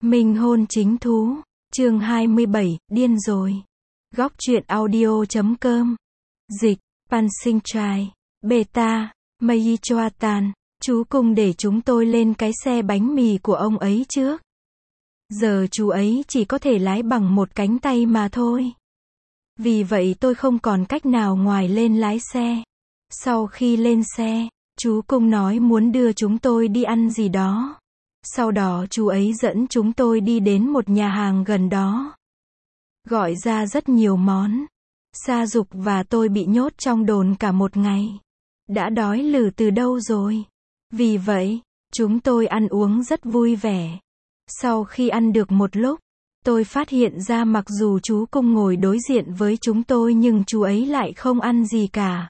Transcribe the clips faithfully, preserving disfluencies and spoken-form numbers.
Minh hôn chính thú, chương hai mươi bảy, điên rồi. Góc truyện audio.com. Dịch, Pansinh Trai, Beta, Mây Choatan. Chú cùng để chúng tôi lên cái xe bánh mì của ông ấy trước. Giờ chú ấy chỉ có thể lái bằng một cánh tay mà thôi. Vì vậy tôi không còn cách nào ngoài lên lái xe. Sau khi lên xe, chú cùng nói muốn đưa chúng tôi đi ăn gì đó. Sau đó chú ấy dẫn chúng tôi đi đến một nhà hàng gần đó. Gọi ra rất nhiều món. Sa Dục và tôi bị nhốt trong đồn cả một ngày. Đã đói lử từ đâu rồi. Vì vậy, chúng tôi ăn uống rất vui vẻ. Sau khi ăn được một lúc, tôi phát hiện ra mặc dù chú cung ngồi đối diện với chúng tôi nhưng chú ấy lại không ăn gì cả.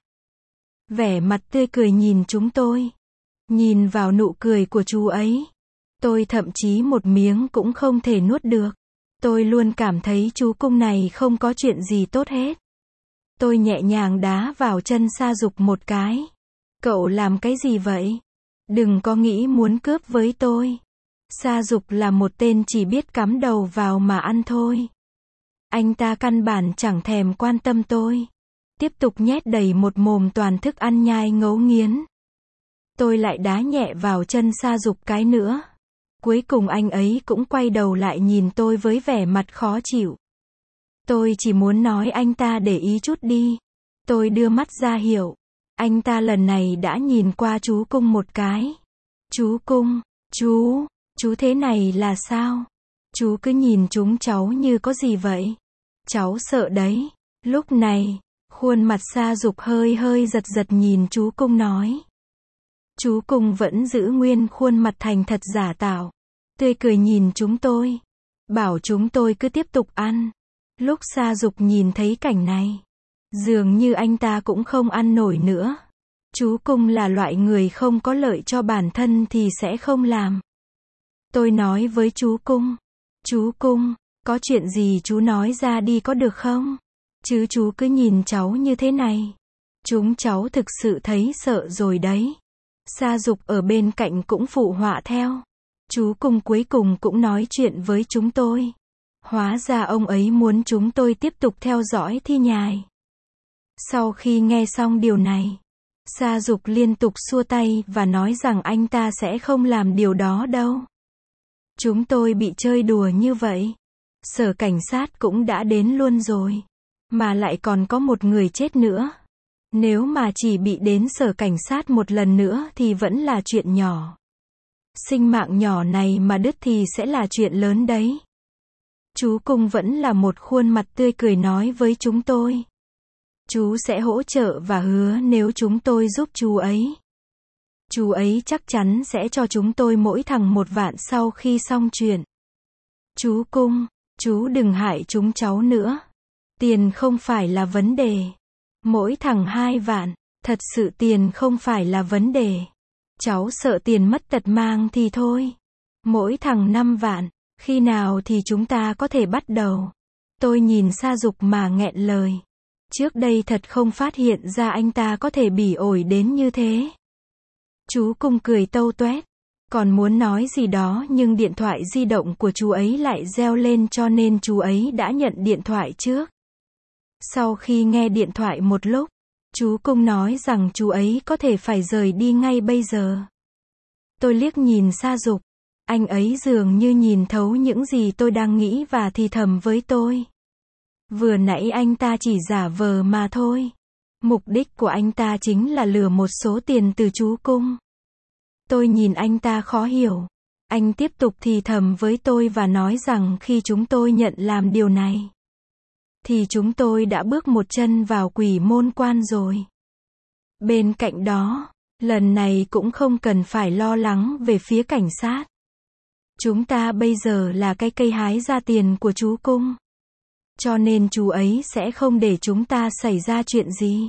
Vẻ mặt tươi cười nhìn chúng tôi. Nhìn vào nụ cười của chú ấy, tôi thậm chí một miếng cũng không thể nuốt được. Tôi luôn cảm thấy chú cung này không có chuyện gì tốt hết. Tôi nhẹ nhàng đá vào chân Sa Dục một cái. Cậu làm cái gì vậy? Đừng có nghĩ muốn cướp với tôi. Sa Dục là một tên chỉ biết cắm đầu vào mà ăn thôi. Anh ta căn bản chẳng thèm quan tâm tôi. Tiếp tục nhét đầy một mồm toàn thức ăn nhai ngấu nghiến. Tôi lại đá nhẹ vào chân Sa Dục cái nữa. Cuối cùng anh ấy cũng quay đầu lại nhìn tôi với vẻ mặt khó chịu. Tôi chỉ muốn nói anh ta để ý chút đi. Tôi đưa mắt ra hiệu. Anh ta lần này đã nhìn qua chú cung một cái. Chú cung, chú, chú thế này là sao? Chú cứ nhìn chúng cháu như có gì vậy? Cháu sợ đấy. Lúc này, khuôn mặt Sa Dục hơi hơi giật giật nhìn chú cung nói. Chú cung vẫn giữ nguyên khuôn mặt thành thật giả tạo. Tươi cười nhìn chúng tôi. Bảo chúng tôi cứ tiếp tục ăn. Lúc Sa Dục nhìn thấy cảnh này, dường như anh ta cũng không ăn nổi nữa. Chú cung là loại người không có lợi cho bản thân thì sẽ không làm. Tôi nói với chú cung. Chú cung, có chuyện gì chú nói ra đi có được không? Chứ chú cứ nhìn cháu như thế này. Chúng cháu thực sự thấy sợ rồi đấy. Sa Dục ở bên cạnh cũng phụ họa theo. Chú cung cuối cùng cũng nói chuyện với chúng tôi. Hóa ra ông ấy muốn chúng tôi tiếp tục theo dõi thi nhài. Sau khi nghe xong điều này, Sa Dục liên tục xua tay và nói rằng anh ta sẽ không làm điều đó đâu. Chúng tôi bị chơi đùa như vậy. Sở cảnh sát cũng đã đến luôn rồi. Mà lại còn có một người chết nữa. Nếu mà chỉ bị đến sở cảnh sát một lần nữa thì vẫn là chuyện nhỏ. Sinh mạng nhỏ này mà đứt thì sẽ là chuyện lớn đấy. Chú cung vẫn là một khuôn mặt tươi cười nói với chúng tôi. Chú sẽ hỗ trợ và hứa nếu chúng tôi giúp chú ấy. Chú ấy chắc chắn sẽ cho chúng tôi mỗi thằng một vạn sau khi xong chuyện. Chú cung, chú đừng hại chúng cháu nữa. Tiền không phải là vấn đề. Mỗi thằng hai vạn, thật sự tiền không phải là vấn đề. Cháu sợ tiền mất tật mang thì thôi. Mỗi thằng năm vạn, khi nào thì chúng ta có thể bắt đầu? Tôi nhìn Sa Dục mà nghẹn lời. Trước đây thật không phát hiện ra anh ta có thể bỉ ổi đến như thế. Chú cung cười tâu toét. Còn muốn nói gì đó nhưng điện thoại di động của chú ấy lại reo lên cho nên chú ấy đã nhận điện thoại trước. Sau khi nghe điện thoại một lúc, chú cung nói rằng chú ấy có thể phải rời đi ngay bây giờ. Tôi liếc nhìn Sa Dục. Anh ấy dường như nhìn thấu những gì tôi đang nghĩ và thì thầm với tôi. Vừa nãy anh ta chỉ giả vờ mà thôi. Mục đích của anh ta chính là lừa một số tiền từ chú cung. Tôi nhìn anh ta khó hiểu. Anh tiếp tục thì thầm với tôi và nói rằng khi chúng tôi nhận làm điều này, thì chúng tôi đã bước một chân vào quỷ môn quan rồi. Bên cạnh đó, lần này cũng không cần phải lo lắng về phía cảnh sát. Chúng ta bây giờ là cái cây hái ra tiền của chú cung. Cho nên chú ấy sẽ không để chúng ta xảy ra chuyện gì.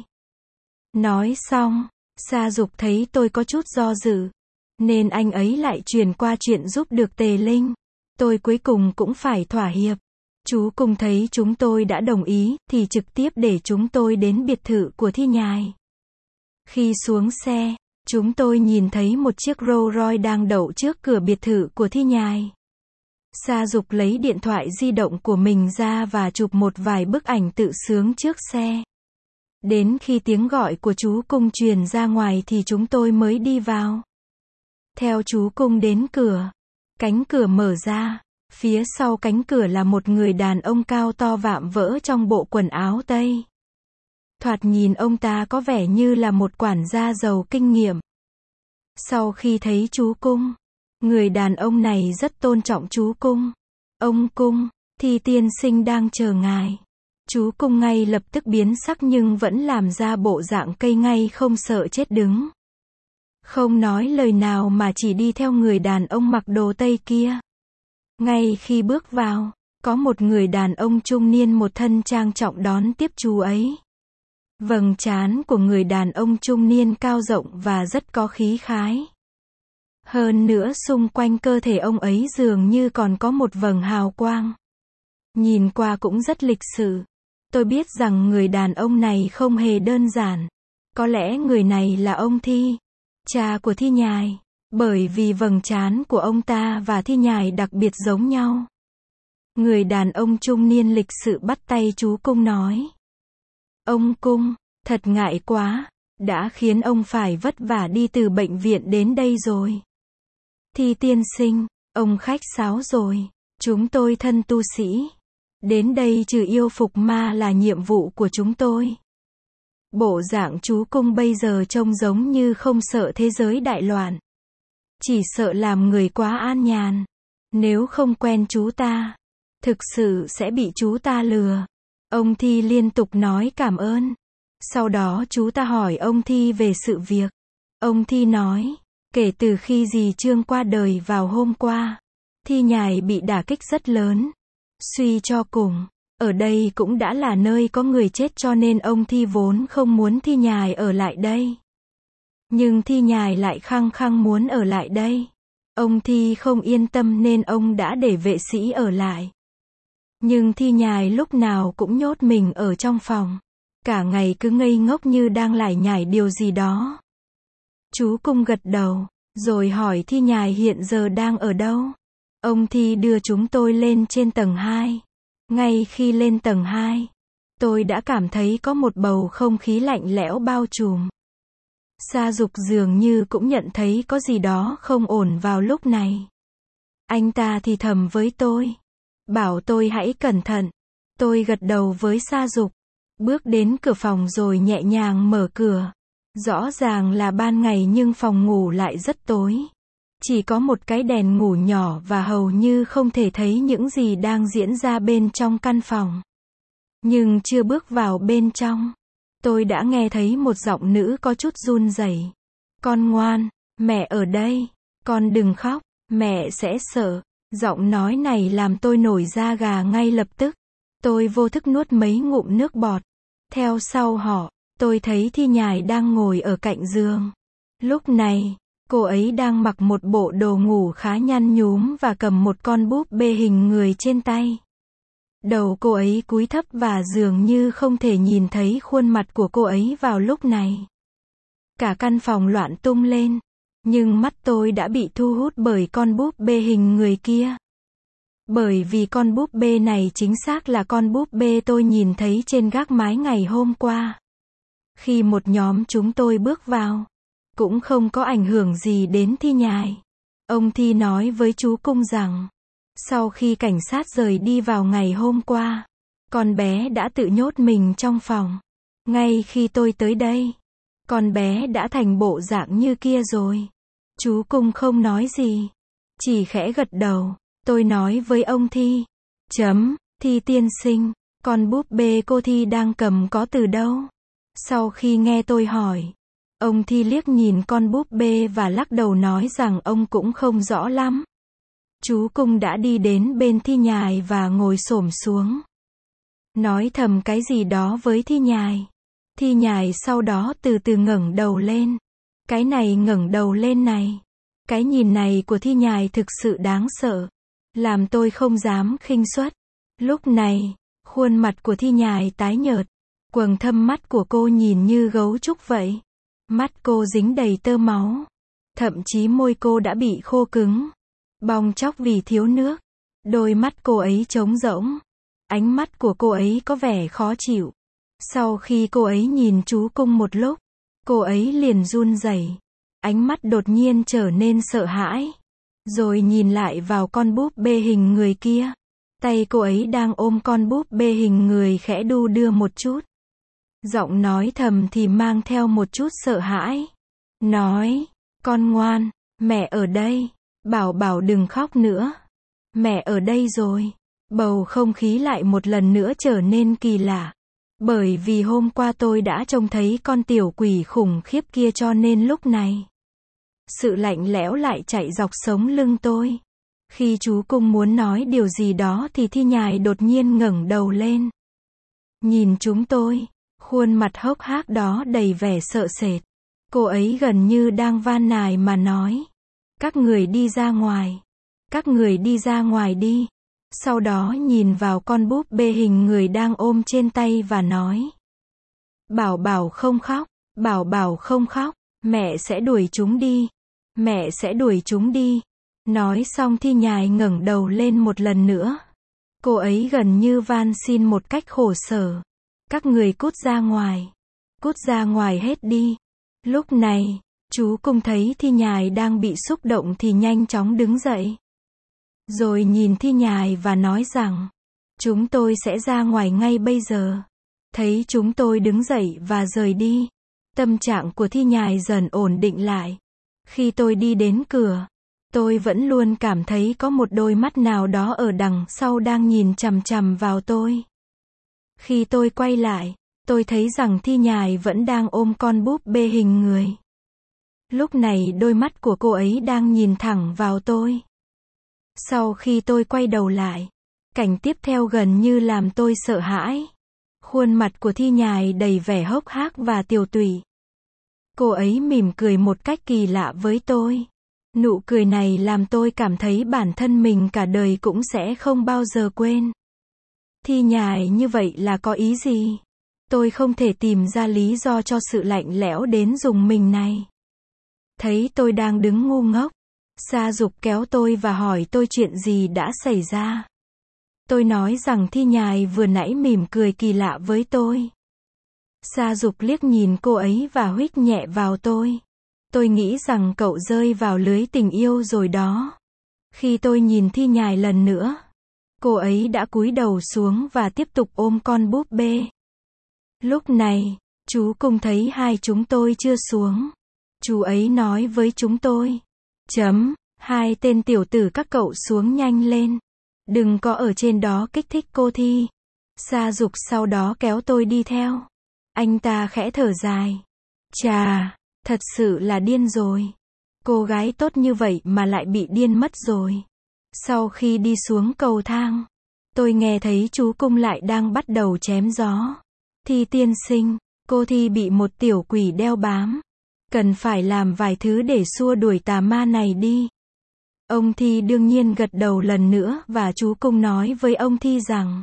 Nói xong, Sa Dục thấy tôi có chút do dự. Nên anh ấy lại truyền qua chuyện giúp được Tề Linh. Tôi cuối cùng cũng phải thỏa hiệp. Chú cung thấy chúng tôi đã đồng ý, thì trực tiếp để chúng tôi đến biệt thự của thi nhài. Khi xuống xe, chúng tôi nhìn thấy một chiếc Rolls Royce đang đậu trước cửa biệt thự của thi nhài. Sa Dục lấy điện thoại di động của mình ra và chụp một vài bức ảnh tự sướng trước xe. Đến khi tiếng gọi của chú Cung truyền ra ngoài thì chúng tôi mới đi vào. Theo chú Cung đến cửa. Cánh cửa mở ra. Phía sau cánh cửa là một người đàn ông cao to vạm vỡ trong bộ quần áo Tây. Thoạt nhìn ông ta có vẻ như là một quản gia giàu kinh nghiệm. Sau khi thấy chú Cung, người đàn ông này rất tôn trọng chú Cung. Ông Cung, Thi tiên sinh đang chờ ngài. Chú Cung ngay lập tức biến sắc nhưng vẫn làm ra bộ dạng cây ngay không sợ chết đứng. Không nói lời nào mà chỉ đi theo người đàn ông mặc đồ Tây kia. Ngay khi bước vào, có một người đàn ông trung niên một thân trang trọng đón tiếp chú ấy. Vầng trán của người đàn ông trung niên cao rộng và rất có khí khái. Hơn nữa xung quanh cơ thể ông ấy dường như còn có một vầng hào quang. Nhìn qua cũng rất lịch sự. Tôi biết rằng người đàn ông này không hề đơn giản. Có lẽ người này là ông Thi, cha của Thi Nhài. Bởi vì vầng trán của ông ta và Thi Nhài đặc biệt giống nhau. Người đàn ông trung niên lịch sự bắt tay chú Cung nói. Ông Cung, thật ngại quá, đã khiến ông phải vất vả đi từ bệnh viện đến đây rồi. Thi tiên sinh, ông khách sáo rồi, chúng tôi thân tu sĩ. Đến đây trừ yêu phục ma là nhiệm vụ của chúng tôi. Bộ dạng chú Cung bây giờ trông giống như không sợ thế giới đại loạn. Chỉ sợ làm người quá an nhàn. Nếu không quen chú ta, thực sự sẽ bị chú ta lừa. Ông Thi liên tục nói cảm ơn. Sau đó chú ta hỏi ông Thi về sự việc. Ông Thi nói, kể từ khi dì Trương qua đời vào hôm qua, Thi Nhài bị đả kích rất lớn. Suy cho cùng, ở đây cũng đã là nơi có người chết cho nên ông Thi vốn không muốn Thi Nhài ở lại đây. Nhưng Thi Nhài lại khăng khăng muốn ở lại đây. Ông Thi không yên tâm nên ông đã để vệ sĩ ở lại. Nhưng Thi Nhài lúc nào cũng nhốt mình ở trong phòng. Cả ngày cứ ngây ngốc như đang lải nhải điều gì đó. Chú Cung gật đầu, rồi hỏi Thi Nhài hiện giờ đang ở đâu. Ông Thi đưa chúng tôi lên trên tầng hai. Ngay khi lên tầng hai, tôi đã cảm thấy có một bầu không khí lạnh lẽo bao trùm. Sa Dục dường như cũng nhận thấy có gì đó không ổn vào lúc này. Anh ta thì thầm với tôi, bảo tôi hãy cẩn thận. Tôi gật đầu với Sa Dục, bước đến cửa phòng rồi nhẹ nhàng mở cửa. Rõ ràng là ban ngày nhưng phòng ngủ lại rất tối. Chỉ có một cái đèn ngủ nhỏ và hầu như không thể thấy những gì đang diễn ra bên trong căn phòng. Nhưng chưa bước vào bên trong, tôi đã nghe thấy một giọng nữ có chút run rẩy. Con ngoan, mẹ ở đây, con đừng khóc, mẹ sẽ sợ. Giọng nói này làm tôi nổi da gà ngay lập tức. Tôi vô thức nuốt mấy ngụm nước bọt. Theo sau họ, tôi thấy Thi Nhài đang ngồi ở cạnh giường. Lúc này, cô ấy đang mặc một bộ đồ ngủ khá nhăn nhúm và cầm một con búp bê hình người trên tay. Đầu cô ấy cúi thấp và dường như không thể nhìn thấy khuôn mặt của cô ấy vào lúc này. Cả căn phòng loạn tung lên, nhưng mắt tôi đã bị thu hút bởi con búp bê hình người kia. Bởi vì con búp bê này chính xác là con búp bê tôi nhìn thấy trên gác mái ngày hôm qua. Khi một nhóm chúng tôi bước vào, cũng không có ảnh hưởng gì đến Thi Nhài. Ông Thi nói với chú Cung rằng, sau khi cảnh sát rời đi vào ngày hôm qua, con bé đã tự nhốt mình trong phòng. Ngay khi tôi tới đây, con bé đã thành bộ dạng như kia rồi. Chú Cung không nói gì, chỉ khẽ gật đầu. Tôi nói với ông Thi, chấm, Thi tiên sinh, con búp bê cô Thi đang cầm có từ đâu? Sau khi nghe tôi hỏi, ông Thi liếc nhìn con búp bê và lắc đầu nói rằng ông cũng không rõ lắm. Chú Cung đã đi đến bên Thi Nhài và ngồi xổm xuống. Nói thầm cái gì đó với Thi Nhài. Thi Nhài sau đó từ từ ngẩng đầu lên. Cái này ngẩng đầu lên này. Cái nhìn này của Thi Nhài thực sự đáng sợ. Làm tôi không dám khinh suất. Lúc này, khuôn mặt của Thi Nhài tái nhợt. Quầng thâm mắt của cô nhìn như gấu trúc vậy. Mắt cô dính đầy tơ máu. Thậm chí môi cô đã bị khô cứng, bong tróc vì thiếu nước. Đôi mắt cô ấy trống rỗng. Ánh mắt của cô ấy có vẻ khó chịu. Sau khi cô ấy nhìn chú Cung một lúc, cô ấy liền run rẩy. Ánh mắt đột nhiên trở nên sợ hãi. Rồi nhìn lại vào con búp bê hình người kia. Tay cô ấy đang ôm con búp bê hình người khẽ đu đưa một chút. Giọng nói thầm thì mang theo một chút sợ hãi. Nói, con ngoan, mẹ ở đây. Bảo Bảo đừng khóc nữa. Mẹ ở đây rồi. Bầu không khí lại một lần nữa trở nên kỳ lạ. Bởi vì hôm qua tôi đã trông thấy con tiểu quỷ khủng khiếp kia cho nên lúc này sự lạnh lẽo lại chạy dọc sống lưng tôi. Khi chú Cung muốn nói điều gì đó thì Thi Nhài đột nhiên ngẩng đầu lên. Nhìn chúng tôi, khuôn mặt hốc hác đó đầy vẻ sợ sệt. Cô ấy gần như đang van nài mà nói. Các người đi ra ngoài. Các người đi ra ngoài đi. Sau đó nhìn vào con búp bê hình người đang ôm trên tay và nói. Bảo Bảo không khóc. Bảo Bảo không khóc. Mẹ sẽ đuổi chúng đi. Mẹ sẽ đuổi chúng đi. Nói xong Thi Nhài ngẩng đầu lên một lần nữa. Cô ấy gần như van xin một cách khổ sở. Các người cút ra ngoài. Cút ra ngoài hết đi. Lúc này, chú Cung thấy Thi Nhài đang bị xúc động thì nhanh chóng đứng dậy. Rồi nhìn Thi Nhài và nói rằng, chúng tôi sẽ ra ngoài ngay bây giờ. Thấy chúng tôi đứng dậy và rời đi. Tâm trạng của Thi Nhài dần ổn định lại. Khi tôi đi đến cửa, tôi vẫn luôn cảm thấy có một đôi mắt nào đó ở đằng sau đang nhìn chằm chằm vào tôi. Khi tôi quay lại, tôi thấy rằng Thi Nhài vẫn đang ôm con búp bê hình người. Lúc này đôi mắt của cô ấy đang nhìn thẳng vào tôi. Sau khi tôi quay đầu lại, cảnh tiếp theo gần như làm tôi sợ hãi. Khuôn mặt của Thi Nhài đầy vẻ hốc hác và tiều tụy. Cô ấy mỉm cười một cách kỳ lạ với tôi. Nụ cười này làm tôi cảm thấy bản thân mình cả đời cũng sẽ không bao giờ quên. Thi Nhài như vậy là có ý gì? Tôi không thể tìm ra lý do cho sự lạnh lẽo đến rùng mình này. Thấy tôi đang đứng ngu ngốc, Sa Dục kéo tôi và hỏi tôi chuyện gì đã xảy ra. Tôi nói rằng Thi Nhài vừa nãy mỉm cười kỳ lạ với tôi. Sa Dục liếc nhìn cô ấy và huých nhẹ vào tôi. Tôi nghĩ rằng cậu rơi vào lưới tình yêu rồi đó. Khi tôi nhìn Thi Nhài lần nữa, cô ấy đã cúi đầu xuống và tiếp tục ôm con búp bê. Lúc này, chú Cung thấy hai chúng tôi chưa xuống. Chú ấy nói với chúng tôi. Chấm, hai tên tiểu tử các cậu xuống nhanh lên. Đừng có ở trên đó kích thích cô Thi. Sa Dục sau đó kéo tôi đi theo. Anh ta khẽ thở dài. Chà, thật sự là điên rồi. Cô gái tốt như vậy mà lại bị điên mất rồi. Sau khi đi xuống cầu thang, tôi nghe thấy chú Cung lại đang bắt đầu chém gió. Thi tiên sinh, cô Thi bị một tiểu quỷ đeo bám. Cần phải làm vài thứ để xua đuổi tà ma này đi. Ông Thi đương nhiên gật đầu lần nữa và chú Cung nói với ông Thi rằng.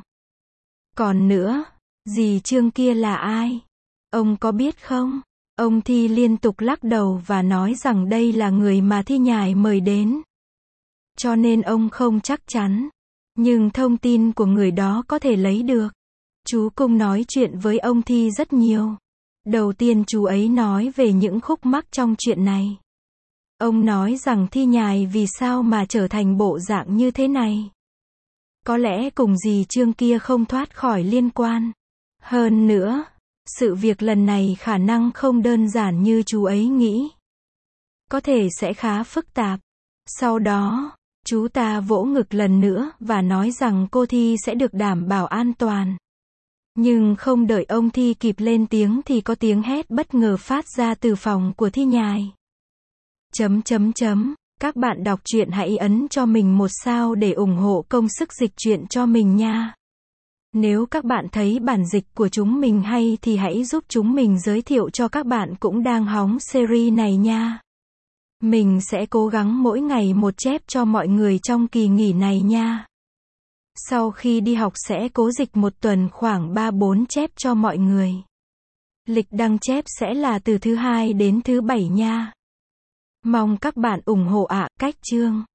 Còn nữa, dì Trương kia là ai? Ông có biết không? Ông Thi liên tục lắc đầu và nói rằng đây là người mà Thi Nhài mời đến. Cho nên ông không chắc chắn. Nhưng thông tin của người đó có thể lấy được. Chú Cung nói chuyện với ông Thi rất nhiều. Đầu tiên chú ấy nói về những khúc mắc trong chuyện này. Ông nói rằng Thi Nhài vì sao mà trở thành bộ dạng như thế này. Có lẽ cùng dì Trương kia không thoát khỏi liên quan. Hơn nữa, sự việc lần này khả năng không đơn giản như chú ấy nghĩ. Có thể sẽ khá phức tạp. Sau đó, chú ta vỗ ngực lần nữa và nói rằng cô Thi sẽ được đảm bảo an toàn. Nhưng không đợi ông Thi kịp lên tiếng thì có tiếng hét bất ngờ phát ra từ phòng của Thi Nhài. Chấm chấm chấm, các bạn đọc truyện hãy ấn cho mình một sao để ủng hộ công sức dịch truyện cho mình nha. Nếu các bạn thấy bản dịch của chúng mình hay thì hãy giúp chúng mình giới thiệu cho các bạn cũng đang hóng series này nha. Mình sẽ cố gắng mỗi ngày một chép cho mọi người trong kỳ nghỉ này nha. Sau khi đi học sẽ cố dịch một tuần khoảng ba bốn chép cho mọi người. Lịch đăng chép sẽ là từ thứ hai đến thứ bảy nha. Mong các bạn ủng hộ ạ. Cách chương